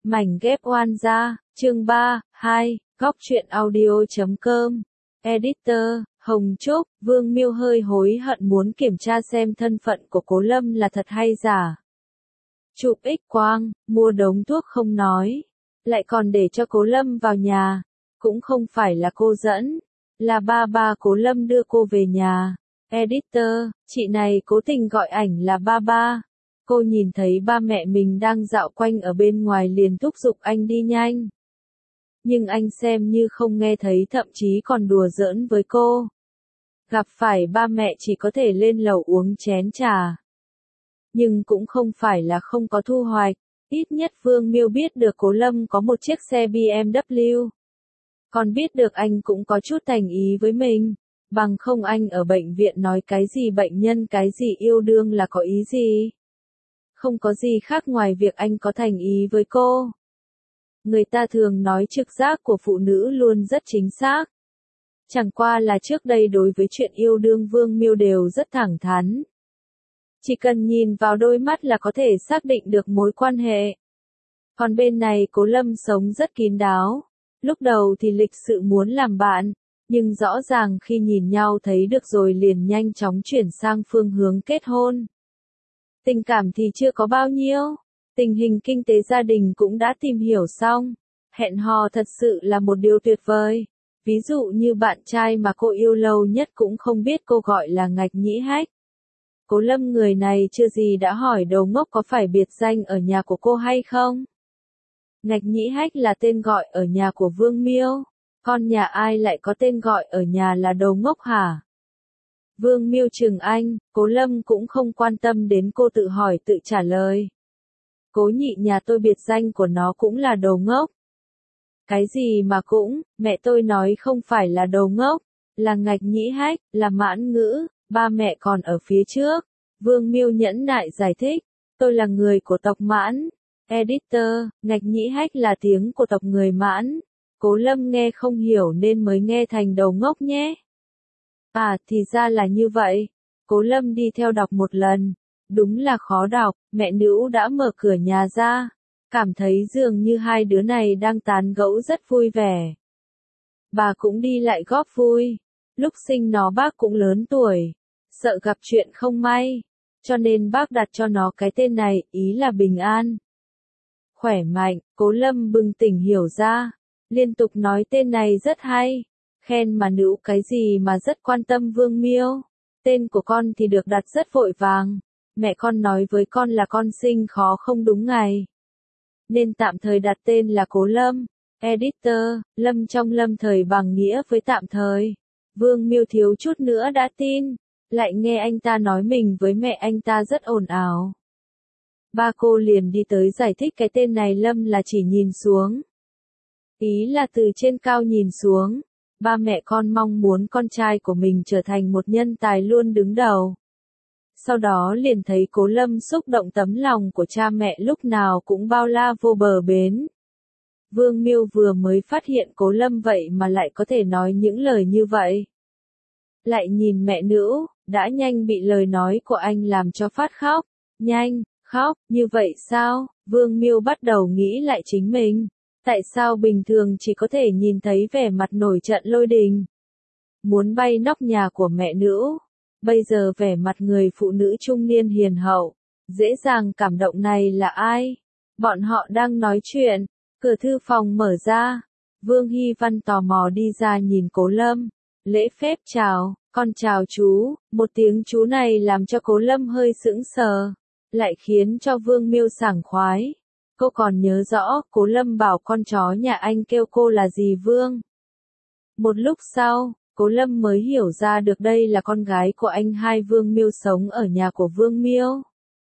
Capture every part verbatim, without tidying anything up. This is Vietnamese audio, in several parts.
Mảnh ghép oan gia, chương ba, hai, góc truyện audio.com. Editor, Hồng Trúc, Vương Miêu hơi hối hận muốn kiểm tra xem thân phận của Cố Lâm là thật hay giả. Chụp X quang, mua đống thuốc không nói, lại còn để cho Cố Lâm vào nhà, cũng không phải là cô dẫn, là ba ba Cố Lâm đưa cô về nhà. Editor, chị này cố tình gọi ảnh là ba ba. Cô nhìn thấy ba mẹ mình đang dạo quanh ở bên ngoài liền thúc giục anh đi nhanh. Nhưng anh xem như không nghe thấy, thậm chí còn đùa giỡn với cô. Gặp phải ba mẹ chỉ có thể lên lầu uống chén trà. Nhưng cũng không phải là không có thu hoạch. Ít nhất Vương Miêu biết được Cố Lâm có một chiếc xe bê em vê. Còn biết được anh cũng có chút thành ý với mình. Bằng không anh ở bệnh viện nói cái gì bệnh nhân cái gì yêu đương là có ý gì. Không có gì khác ngoài việc anh có thành ý với cô. Người ta thường nói trực giác của phụ nữ luôn rất chính xác. Chẳng qua là trước đây đối với chuyện yêu đương Vương Miêu đều rất thẳng thắn. Chỉ cần nhìn vào đôi mắt là có thể xác định được mối quan hệ. Còn bên này Cố Lâm sống rất kín đáo. Lúc đầu thì lịch sự muốn làm bạn, nhưng rõ ràng khi nhìn nhau thấy được rồi liền nhanh chóng chuyển sang phương hướng kết hôn. Tình cảm thì chưa có bao nhiêu, tình hình kinh tế gia đình cũng đã tìm hiểu xong. Hẹn hò thật sự là một điều tuyệt vời. Ví dụ như bạn trai mà cô yêu lâu nhất cũng không biết cô gọi là Ngạch Nhĩ Hách. Cố Lâm người này chưa gì đã hỏi đầu ngốc có phải biệt danh ở nhà của cô hay không. Ngạch Nhĩ Hách là tên gọi ở nhà của Vương Miêu. Con nhà ai lại có tên gọi ở nhà là đầu ngốc hả? Vương Miêu chừng anh, Cố Lâm cũng không quan tâm đến cô tự hỏi tự trả lời. Cố nhị nhà tôi biệt danh của nó cũng là đầu ngốc. Cái gì mà cũng, mẹ tôi nói không phải là đầu ngốc, là Ngạch Nhĩ Hách, là mãn ngữ, ba mẹ còn ở phía trước. Vương Miêu nhẫn nại giải thích, tôi là người của tộc Mãn. Editor, Ngạch Nhĩ Hách là tiếng của tộc người Mãn. Cố Lâm nghe không hiểu nên mới nghe thành đầu ngốc nhé. À, thì ra là như vậy. Cố Lâm đi theo đọc một lần. Đúng là khó đọc, mẹ Nữu đã mở cửa nhà ra. Cảm thấy dường như hai đứa này đang tán gẫu rất vui vẻ. Bà cũng đi lại góp vui. Lúc sinh nó bác cũng lớn tuổi. Sợ gặp chuyện không may. Cho nên bác đặt cho nó cái tên này, ý là bình an. Khỏe mạnh, Cố Lâm bừng tỉnh hiểu ra. Liên tục nói tên này rất hay. Khen mà Nữu cái gì mà rất quan tâm Vương Miêu. Tên của con thì được đặt rất vội vàng. Mẹ con nói với con là con sinh khó không đúng ngày. Nên tạm thời đặt tên là Cố Lâm. Editor, Lâm trong lâm thời bằng nghĩa với tạm thời. Vương Miêu thiếu chút nữa đã tin. Lại nghe anh ta nói mình với mẹ anh ta rất ồn ào. Ba cô liền đi tới giải thích cái tên này Lâm là chỉ nhìn xuống. Ý là từ trên cao nhìn xuống. Ba mẹ con mong muốn con trai của mình trở thành một nhân tài luôn đứng đầu. Sau đó liền thấy Cố Lâm xúc động tấm lòng của cha mẹ lúc nào cũng bao la vô bờ bến. Vương Miêu vừa mới phát hiện Cố Lâm vậy mà lại có thể nói những lời như vậy. Lại nhìn mẹ Nữu, đã nhanh bị lời nói của anh làm cho phát khóc. Nhanh, khóc, như vậy sao? Vương Miêu bắt đầu nghĩ lại chính mình. Tại sao bình thường chỉ có thể nhìn thấy vẻ mặt nổi trận lôi đình? Muốn bay nóc nhà của mẹ Nữu. Bây giờ vẻ mặt người phụ nữ trung niên hiền hậu, dễ dàng cảm động này là ai? Bọn họ đang nói chuyện, cửa thư phòng mở ra. Vương Hy Văn tò mò đi ra nhìn Cố Lâm, lễ phép chào, con chào chú, một tiếng chú này làm cho Cố Lâm hơi sững sờ, lại khiến cho Vương Miêu sảng khoái. Cô còn nhớ rõ, Cố Lâm bảo con chó nhà anh kêu cô là gì Vương. Một lúc sau, Cố Lâm mới hiểu ra được đây là con gái của anh hai Vương Miêu sống ở nhà của Vương Miêu.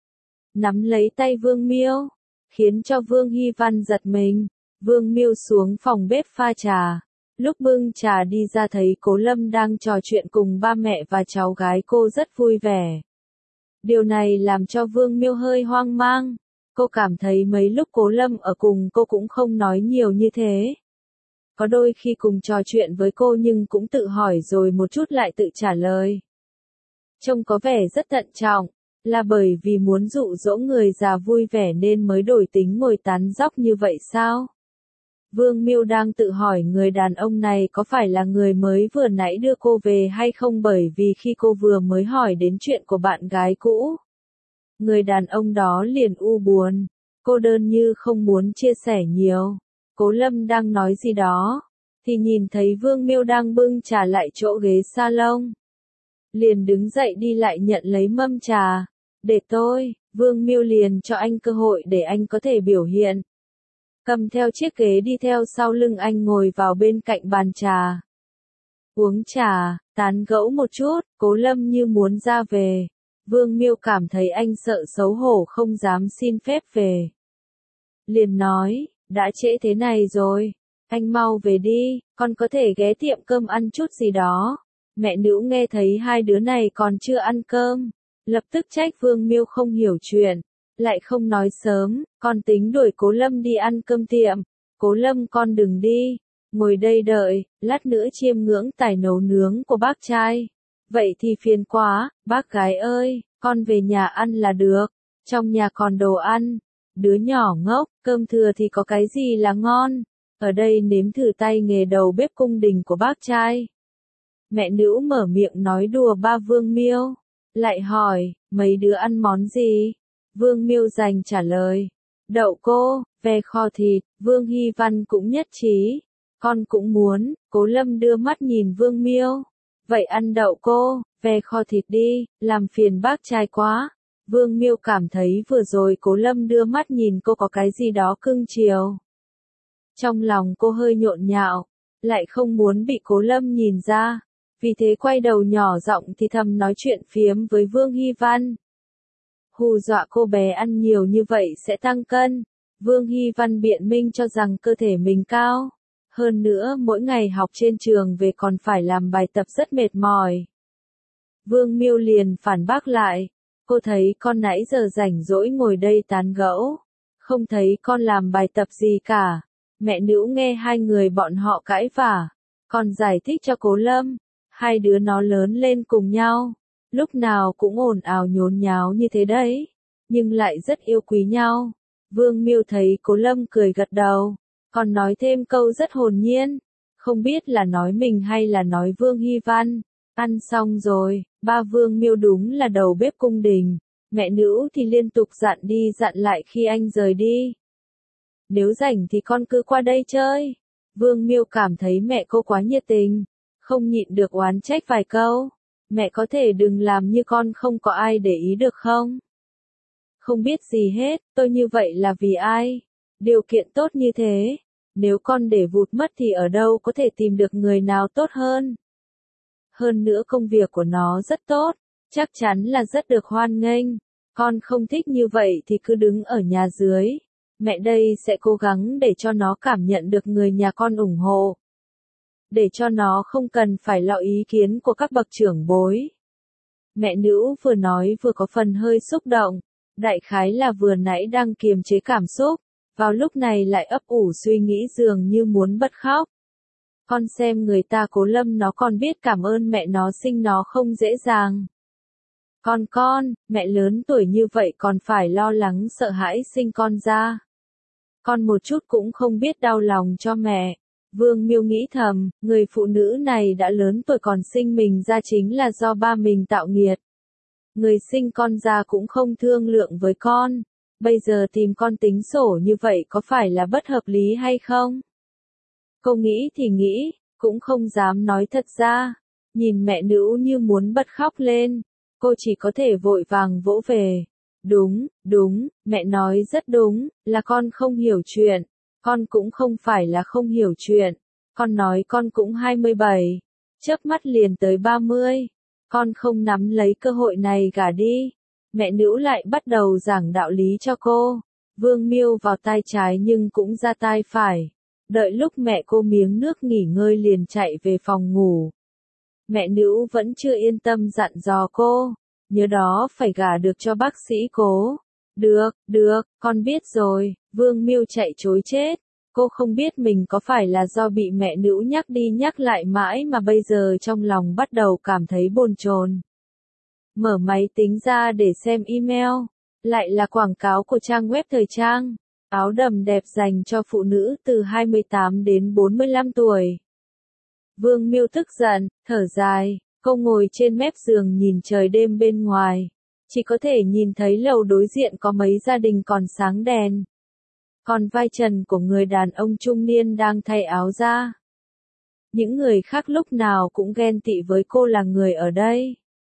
Nắm lấy tay Vương Miêu, khiến cho Vương Hy Văn giật mình. Vương Miêu xuống phòng bếp pha trà. Lúc bưng trà đi ra thấy Cố Lâm đang trò chuyện cùng ba mẹ và cháu gái cô rất vui vẻ. Điều này làm cho Vương Miêu hơi hoang mang. Cô cảm thấy mấy lúc Cố Lâm ở cùng cô cũng không nói nhiều như thế. Có đôi khi cùng trò chuyện với cô nhưng cũng tự hỏi rồi một chút lại tự trả lời. Trông có vẻ rất thận trọng, Là bởi vì muốn dụ dỗ người già vui vẻ nên mới đổi tính ngồi tán dóc như vậy sao? Vương Miêu đang tự hỏi người đàn ông này có phải là người mới vừa nãy đưa cô về hay không, bởi vì khi cô vừa mới hỏi đến chuyện của bạn gái cũ, người đàn ông đó liền u buồn, cô đơn như không muốn chia sẻ nhiều. Cố Lâm đang nói gì đó, thì nhìn thấy Vương Miêu đang bưng trà lại chỗ ghế salon. Liền đứng dậy đi lại nhận lấy mâm trà. Để tôi, Vương Miêu liền cho anh cơ hội để anh có thể biểu hiện. Cầm theo chiếc ghế đi theo sau lưng anh ngồi vào bên cạnh bàn trà. Uống trà, tán gẫu một chút, Cố Lâm như muốn ra về. Vương Miêu cảm thấy anh sợ xấu hổ không dám xin phép về. Liền nói, đã trễ thế này rồi, anh mau về đi, con có thể ghé tiệm cơm ăn chút gì đó. Mẹ Nữ nghe thấy hai đứa này còn chưa ăn cơm, lập tức trách Vương Miêu không hiểu chuyện, lại không nói sớm, con tính đuổi Cố Lâm đi ăn cơm tiệm. Cố Lâm con đừng đi, ngồi đây đợi, lát nữa chiêm ngưỡng tài nấu nướng của bác trai. Vậy thì phiền quá, bác gái ơi, con về nhà ăn là được, trong nhà còn đồ ăn. Đứa nhỏ ngốc, cơm thừa thì có cái gì là ngon, ở đây nếm thử tay nghề đầu bếp cung đình của bác trai. Mẹ Nữ mở miệng nói đùa ba Vương Miêu, lại hỏi, mấy đứa ăn món gì? Vương Miêu dành trả lời, đậu cô, ve kho thịt. Vương Hy Văn cũng nhất trí, con cũng muốn. Cố Lâm đưa mắt nhìn Vương Miêu, vậy ăn đậu cô, ve kho thịt đi, làm phiền bác trai quá. Vương Miêu cảm thấy vừa rồi Cố Lâm đưa mắt nhìn cô có cái gì đó cưng chiều. Trong lòng cô hơi nhộn nhạo, lại không muốn bị Cố Lâm nhìn ra, vì thế quay đầu nhỏ giọng thì thầm nói chuyện phiếm với Vương Hy Văn. Hù dọa cô bé ăn nhiều như vậy sẽ tăng cân. Vương Hy Văn biện minh cho rằng cơ thể mình cao. Hơn nữa mỗi ngày học trên trường về còn phải làm bài tập rất mệt mỏi. Vương Miêu liền phản bác lại. Cô thấy con nãy giờ rảnh rỗi ngồi đây tán gẫu, không thấy con làm bài tập gì cả. Mẹ Nữ nghe hai người bọn họ cãi vả, còn giải thích cho Cố Lâm. Hai đứa nó lớn lên cùng nhau, lúc nào cũng ồn ào nhốn nháo như thế đấy, nhưng lại rất yêu quý nhau. Vương Miêu thấy Cố Lâm cười gật đầu, còn nói thêm câu rất hồn nhiên, không biết là nói mình hay là nói Vương Hy Văn. Ăn xong rồi, ba Vương Miêu đúng là đầu bếp cung đình, mẹ Nữ thì liên tục dặn đi dặn lại khi anh rời đi. Nếu rảnh thì con cứ qua đây chơi. Vương Miêu cảm thấy mẹ cô quá nhiệt tình, không nhịn được oán trách vài câu. Mẹ có thể đừng làm như con không có ai để ý được không? Không biết gì hết, tôi như vậy là vì ai? Điều kiện tốt như thế, nếu con để vụt mất thì ở đâu có thể tìm được người nào tốt hơn? Hơn nữa công việc của nó rất tốt, chắc chắn là rất được hoan nghênh. Con không thích như vậy thì cứ đứng ở nhà dưới. Mẹ đây sẽ cố gắng để cho nó cảm nhận được người nhà con ủng hộ. Để cho nó không cần phải lọ ý kiến của các bậc trưởng bối. Mẹ Nữ vừa nói vừa có phần hơi xúc động. Đại khái là vừa nãy đang kiềm chế cảm xúc, vào lúc này lại ấp ủ suy nghĩ dường như muốn bật khóc. Con xem người ta Cố Lâm nó còn biết cảm ơn mẹ nó sinh nó không dễ dàng. Con con, mẹ lớn tuổi như vậy còn phải lo lắng sợ hãi sinh con ra. Con một chút cũng không biết đau lòng cho mẹ. Vương Miêu nghĩ thầm, người phụ nữ này đã lớn tuổi còn sinh mình ra chính là do ba mình tạo nghiệt. Người sinh con ra cũng không thương lượng với con. Bây giờ tìm con tính sổ như vậy có phải là bất hợp lý hay không? Cô nghĩ thì nghĩ, cũng không dám nói thật ra. Nhìn mẹ Nữ như muốn bật khóc lên, cô chỉ có thể vội vàng vỗ về. Đúng, đúng, mẹ nói rất đúng, là con không hiểu chuyện. Con cũng không phải là không hiểu chuyện. Con nói con cũng hai mươi bảy, chớp mắt liền tới ba mươi. Con không nắm lấy cơ hội này gả đi. Mẹ Nữ lại bắt đầu giảng đạo lý cho cô. Vương Miêu vào tai trái nhưng cũng ra tai phải. Đợi lúc mẹ cô miếng nước nghỉ ngơi liền chạy về phòng ngủ. Mẹ Nữ vẫn chưa yên tâm dặn dò cô. Nhớ đó phải gả được cho bác sĩ Cố. Được, được, con biết rồi. Vương Miêu chạy chối chết. Cô không biết mình có phải là do bị mẹ Nữ nhắc đi nhắc lại mãi mà bây giờ trong lòng bắt đầu cảm thấy bồn chồn. Mở máy tính ra để xem email. Lại là quảng cáo của trang web thời trang. Áo đầm đẹp dành cho phụ nữ từ hai mươi tám đến bốn mươi lăm tuổi. Vương Miêu tức giận, thở dài, cô ngồi trên mép giường nhìn trời đêm bên ngoài. Chỉ có thể nhìn thấy lầu đối diện có mấy gia đình còn sáng đèn. Còn vai trần của người đàn ông trung niên đang thay áo ra. Những người khác lúc nào cũng ghen tị với cô là người ở đây.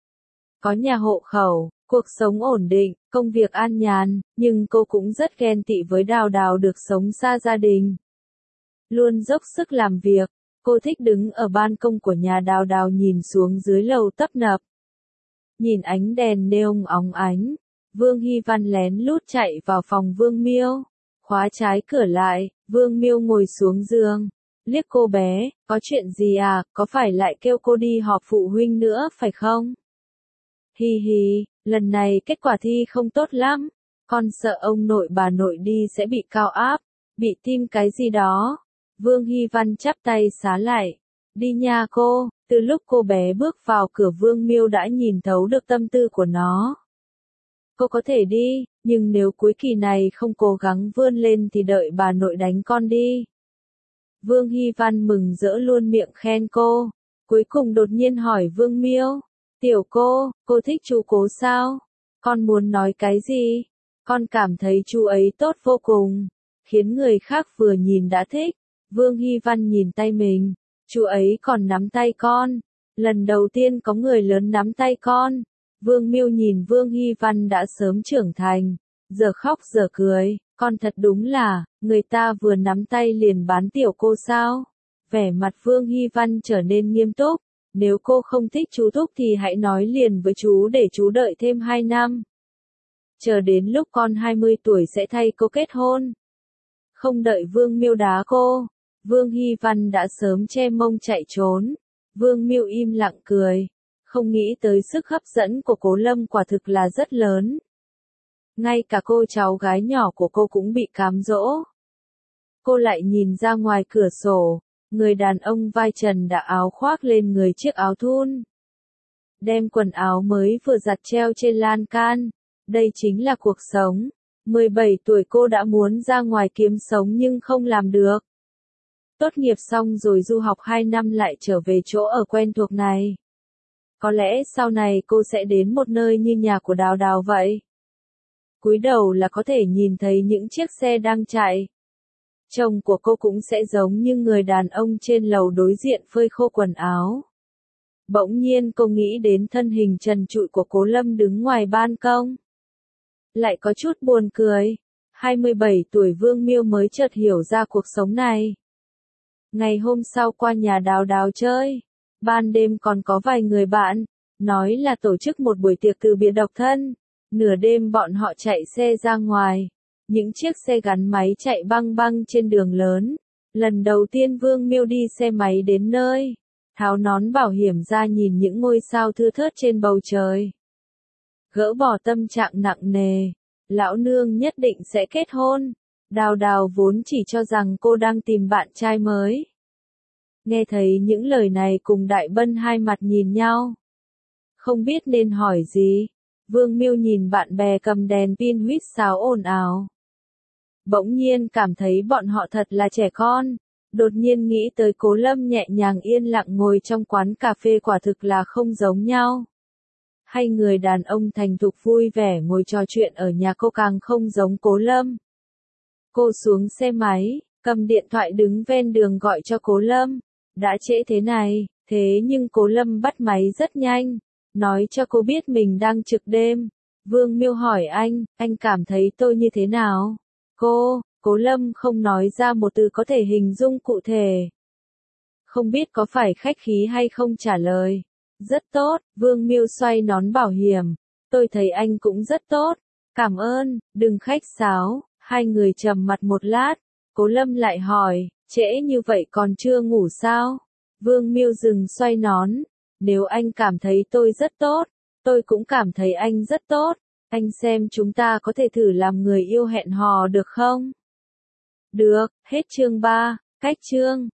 Có nhà hộ khẩu, cuộc sống ổn định, công việc an nhàn, nhưng cô cũng rất ghen tị với Đào Đào được sống xa gia đình. Luôn dốc sức làm việc, cô thích đứng ở ban công của nhà Đào Đào nhìn xuống dưới lầu tấp nập. Nhìn ánh đèn neon óng ánh, Vương Hy Văn lén lút chạy vào phòng Vương Miêu, khóa trái cửa lại, Vương Miêu ngồi xuống giường, liếc cô bé, có chuyện gì à, có phải lại kêu cô đi họp phụ huynh nữa phải không? Hi hi, lần này kết quả thi không tốt lắm, con sợ ông nội bà nội đi sẽ bị cao áp, bị tim cái gì đó. Vương Hy Văn chắp tay xá lại, đi nha cô, từ lúc cô bé bước vào cửa Vương Miêu đã nhìn thấu được tâm tư của nó. Cô có thể đi, nhưng nếu cuối kỳ này không cố gắng vươn lên thì đợi bà nội đánh con đi. Vương Hy Văn mừng rỡ luôn miệng khen cô, cuối cùng đột nhiên hỏi Vương Miêu, tiểu cô, cô thích chú Cố sao? Con muốn nói cái gì? Con cảm thấy chú ấy tốt vô cùng, khiến người khác vừa nhìn đã thích. Vương Hy Văn nhìn tay mình, chú ấy còn nắm tay con, lần đầu tiên có người lớn nắm tay con. Vương Miêu nhìn Vương Hy Văn đã sớm trưởng thành, giờ khóc giờ cười, con thật đúng là, người ta vừa nắm tay liền bán tiểu cô sao? Vẻ mặt Vương Hy Văn trở nên nghiêm túc, nếu cô không thích chú Thúc thì hãy nói liền với chú để chú đợi thêm hai năm. Chờ đến lúc con hai mươi tuổi sẽ thay cô kết hôn. Không đợi Vương Miêu đá cô, Vương Hy Văn đã sớm che mông chạy trốn. Vương Miêu im lặng cười, không nghĩ tới sức hấp dẫn của Cố Lâm quả thực là rất lớn. Ngay cả cô cháu gái nhỏ của cô cũng bị cám dỗ. Cô lại nhìn ra ngoài cửa sổ, người đàn ông vai trần đã áo khoác lên người chiếc áo thun. Đem quần áo mới vừa giặt treo trên lan can, đây chính là cuộc sống. mười bảy tuổi cô đã muốn ra ngoài kiếm sống nhưng không làm được. Tốt nghiệp xong rồi du học hai năm lại trở về chỗ ở quen thuộc này. Có lẽ sau này cô sẽ đến một nơi như nhà của Đào Đào vậy. Cúi đầu là có thể nhìn thấy những chiếc xe đang chạy. Chồng của cô cũng sẽ giống như người đàn ông trên lầu đối diện phơi khô quần áo. Bỗng nhiên cô nghĩ đến thân hình trần trụi của Cố Lâm đứng ngoài ban công. Lại có chút buồn cười. hai mươi bảy tuổi Vương Miêu mới chợt hiểu ra cuộc sống này. Ngày hôm sau qua nhà Đào Đào chơi. Ban đêm còn có vài người bạn, nói là tổ chức một buổi tiệc từ biệt độc thân. Nửa đêm bọn họ chạy xe ra ngoài. Những chiếc xe gắn máy chạy băng băng trên đường lớn. Lần đầu tiên Vương Miêu đi xe máy đến nơi. Tháo nón bảo hiểm ra nhìn những ngôi sao thưa thớt trên bầu trời. Gỡ bỏ tâm trạng nặng nề. Lão nương nhất định sẽ kết hôn. Đào Đào vốn chỉ cho rằng cô đang tìm bạn trai mới. Nghe thấy những lời này cùng Đại Bân hai mặt nhìn nhau. Không biết nên hỏi gì. Vương Miêu nhìn bạn bè cầm đèn pin huýt sáo ồn ào. Bỗng nhiên cảm thấy bọn họ thật là trẻ con. Đột nhiên nghĩ tới Cố Lâm nhẹ nhàng yên lặng ngồi trong quán cà phê quả thực là không giống nhau. Hay người đàn ông thành thục vui vẻ ngồi trò chuyện ở nhà cô càng không giống Cố Lâm. Cô xuống xe máy, cầm điện thoại đứng ven đường gọi cho Cố Lâm. Đã trễ thế này, thế nhưng Cố Lâm bắt máy rất nhanh, nói cho cô biết mình đang trực đêm. Vương Miêu hỏi anh, anh cảm thấy tôi như thế nào? Cô, Cố Lâm không nói ra một từ có thể hình dung cụ thể. Không biết có phải khách khí hay không trả lời. Rất tốt, Vương Miêu xoay nón bảo hiểm. Tôi thấy anh cũng rất tốt. Cảm ơn, đừng khách sáo. Hai người trầm mặt một lát. Cố Lâm lại hỏi, trễ như vậy còn chưa ngủ sao? Vương Miêu dừng xoay nón. Nếu anh cảm thấy tôi rất tốt, tôi cũng cảm thấy anh rất tốt. Anh xem chúng ta có thể thử làm người yêu hẹn hò được không? Được, hết chương ba, cách chương.